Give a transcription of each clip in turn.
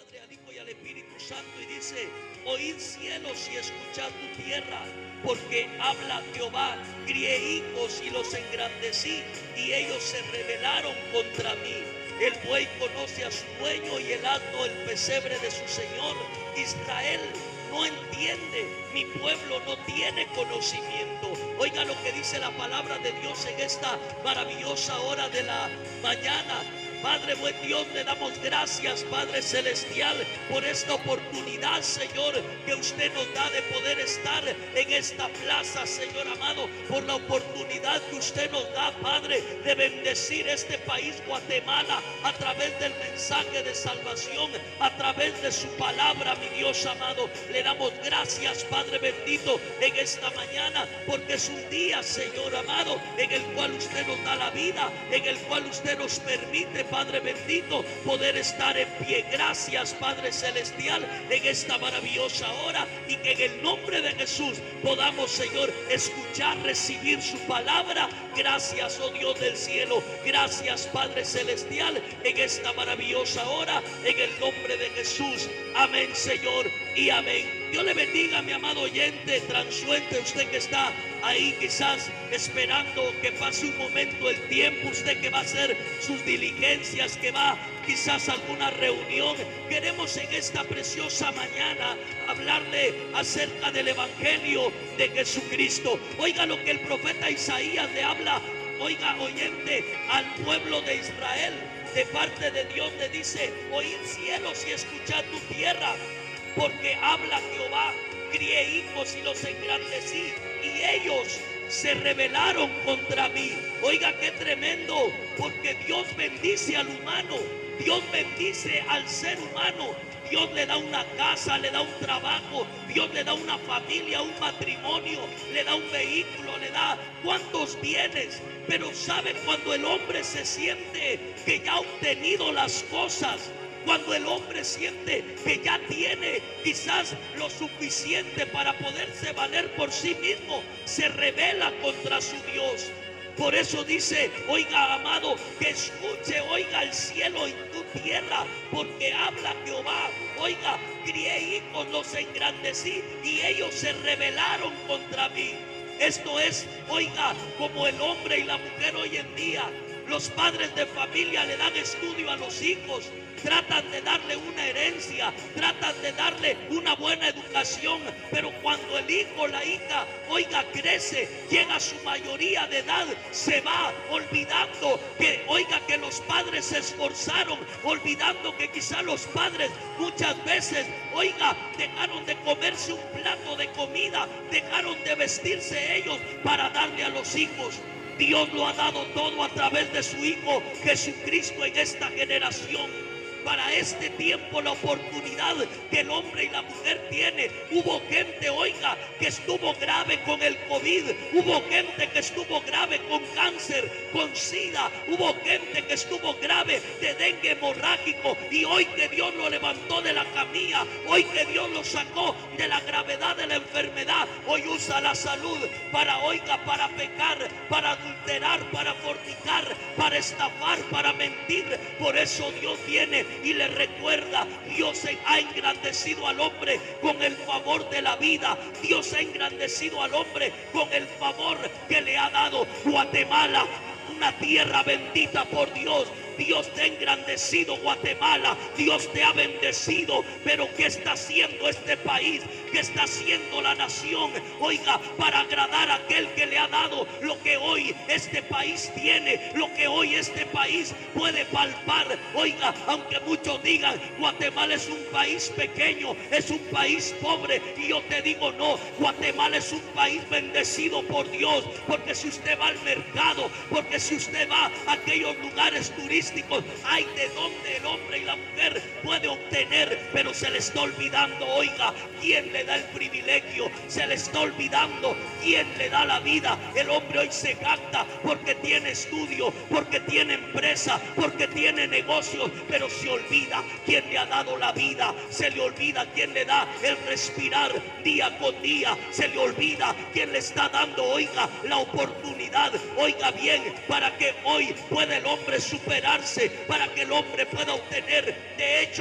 Padre, al Hijo y al Espíritu Santo, y dice: oíd cielos y escuchad tu tierra, porque habla Jehová, crié hijos y los engrandecí, y ellos se rebelaron contra mí. El buey conoce a su dueño y el asno el pesebre de su señor. Israel no entiende, mi pueblo no tiene conocimiento. Oiga lo que dice la palabra de Dios en esta maravillosa hora de la mañana. Padre buen Dios, le damos gracias, Padre celestial, por esta oportunidad, Señor, que usted nos da de poder estar en esta plaza, Señor amado, por la oportunidad que usted nos da, Padre, de bendecir este país, Guatemala, a través del mensaje de salvación, a través de su palabra, mi Dios amado. Le damos gracias, Padre bendito, en esta mañana, porque es un día, Señor amado, en el cual usted nos da la vida, en el cual usted nos permite, Padre bendito, poder estar en pie. Gracias, Padre celestial, en esta maravillosa hora, y que en el nombre de Jesús podamos, Señor, escuchar, recibir su palabra. Gracias, oh Dios del cielo. Gracias, Padre celestial, en esta maravillosa hora, en el nombre de Jesús. Amén, Señor, y amén. Dios le bendiga, mi amado oyente, transuente, usted que está ahí quizás esperando que pase un momento el tiempo, usted que va a hacer sus diligencias, que va quizás a alguna reunión. Queremos en esta preciosa mañana hablarle acerca del evangelio de Jesucristo. Oiga lo que el profeta Isaías le habla, oiga oyente, al pueblo de Israel. De parte de Dios le dice: oíd cielos y escuchad tu tierra, porque habla Jehová, crié hijos y los engrandecí, y ellos se rebelaron contra mí. Oiga qué tremendo, porque Dios bendice al humano, Dios bendice al ser humano. Dios le da una casa, le da un trabajo, Dios le da una familia, un matrimonio, le da un vehículo, le da cuantos bienes. Pero sabe, cuando el hombre se siente que ya ha obtenido las cosas, cuando el hombre siente que ya tiene quizás lo suficiente para poderse valer por sí mismo, se rebela contra su Dios. Por eso dice: oiga, amado, que escuche, oiga el cielo y tu tierra, porque habla Jehová. Oiga, crié hijos, los engrandecí, y ellos se rebelaron contra mí. Esto es, oiga, como el hombre y la mujer hoy en día. Los padres de familia le dan estudio a los hijos, tratan de darle una herencia, tratan de darle una buena educación, pero cuando el hijo o la hija, oiga, crece, llega a su mayoría de edad, se va olvidando que, oiga, que los padres se esforzaron, olvidando que quizá los padres muchas veces, oiga, dejaron de comerse un plato de comida, dejaron de vestirse ellos para darle a los hijos. Dios lo ha dado todo a través de su Hijo Jesucristo en esta generación. Para este tiempo, la oportunidad que el hombre y la mujer tiene. Hubo gente, oiga, que estuvo grave con el COVID. Hubo gente que estuvo grave con cáncer, con SIDA. Hubo gente que estuvo grave de dengue hemorrágico. Y hoy que Dios lo levantó de la camilla, hoy que Dios lo sacó de la gravedad de la enfermedad, hoy usa la salud para, oiga, para pecar, para adulterar, para fornicar, para estafar, para mentir. Por eso Dios viene y le recuerda: Dios ha engrandecido al hombre con el favor de la vida. Dios ha engrandecido al hombre con el favor que le ha dado Guatemala, una tierra bendita por Dios. Dios te ha engrandecido, Guatemala. Dios te ha bendecido. Pero ¿qué está haciendo este país? ¿Qué está haciendo la nación? Oiga, para agradar a aquel que le ha dado lo que hoy este país tiene, lo que hoy este país puede palpar. Oiga, aunque muchos digan: Guatemala es un país pequeño, es un país pobre, y yo te digo: no, Guatemala es un país bendecido por Dios. Porque si usted va al mercado, porque si usted va a aquellos lugares turísticos, hay de donde el hombre y la mujer puede obtener. Pero se le está olvidando, oiga, quién le da el privilegio. Se le está olvidando quién le da la vida. El hombre hoy se jacta porque tiene estudio, porque tiene empresa, porque tiene negocios, pero se olvida quién le ha dado la vida. Se le olvida quién le da el respirar día con día. Se le olvida quién le está dando, oiga, la oportunidad, oiga bien, para que hoy pueda el hombre superarse, para que el hombre pueda obtener. De hecho, puedes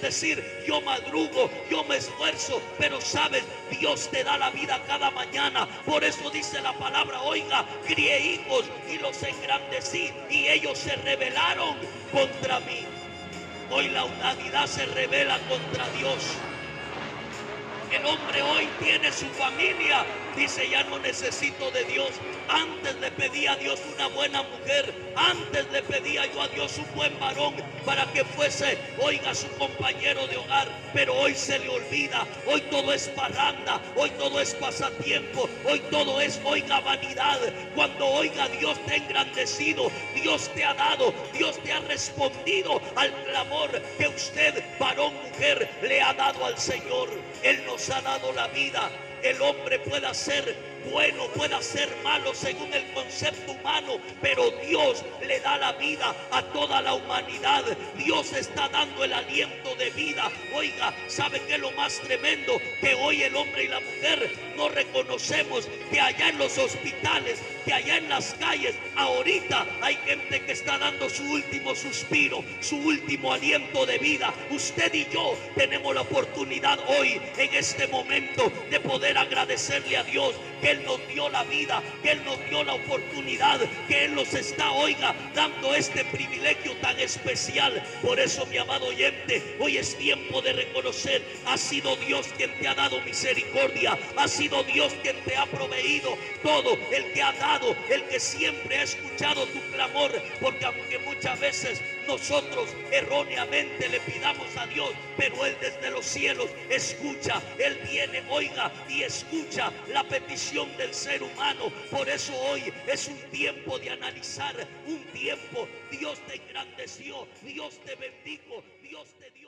decir, yo madrugo, yo me esfuerzo, pero sabes, Dios te da la vida cada mañana. Por eso dice la palabra, oiga, crié hijos y los engrandecí y ellos se rebelaron contra mí. Hoy la humanidad se rebela contra Dios. El hombre hoy tiene su familia, dice, ya no necesito de Dios. Antes le pedía a Dios una buena mujer, antes le pedía yo a Dios un buen varón para que fuese, oiga, su compañero de hogar. Pero hoy se le olvida, hoy todo es parranda, hoy todo es pasatiempo, hoy todo es, oiga, vanidad. Cuando, oiga, Dios te ha engrandecido, Dios te ha dado, Dios te ha respondido al clamor que usted, varón, mujer, le ha dado al Señor. Él nos ha dado la vida. El hombre pueda ser bueno, pueda ser malo según el concepto humano, pero Dios le da la vida a toda la humanidad. Dios está dando el aliento de vida. Oiga, ¿sabe qué es lo más tremendo? Que hoy el hombre y la mujer no reconocemos que allá en los hospitales, que allá en las calles, ahorita hay gente que está dando su último suspiro, su último aliento de vida. Usted y yo tenemos la oportunidad hoy, en este momento, de poder agradecerle a Dios que Él nos dio la vida, que Él nos dio la oportunidad, que Él nos está, oiga, dando este privilegio tan especial. Por eso, mi amado oyente, hoy es tiempo de reconocer, ha sido Dios quien te ha dado misericordia, ha sido Dios quien te ha proveído todo, el que ha dado, el que siempre ha escuchado tu clamor. Porque aunque muchas veces nosotros erróneamente le pidamos a Dios, pero Él desde los cielos escucha, Él viene, oiga, y escucha la petición del ser humano. Por eso hoy es un tiempo de analizar, un tiempo, Dios te engrandeció, Dios te bendijo, Dios te dio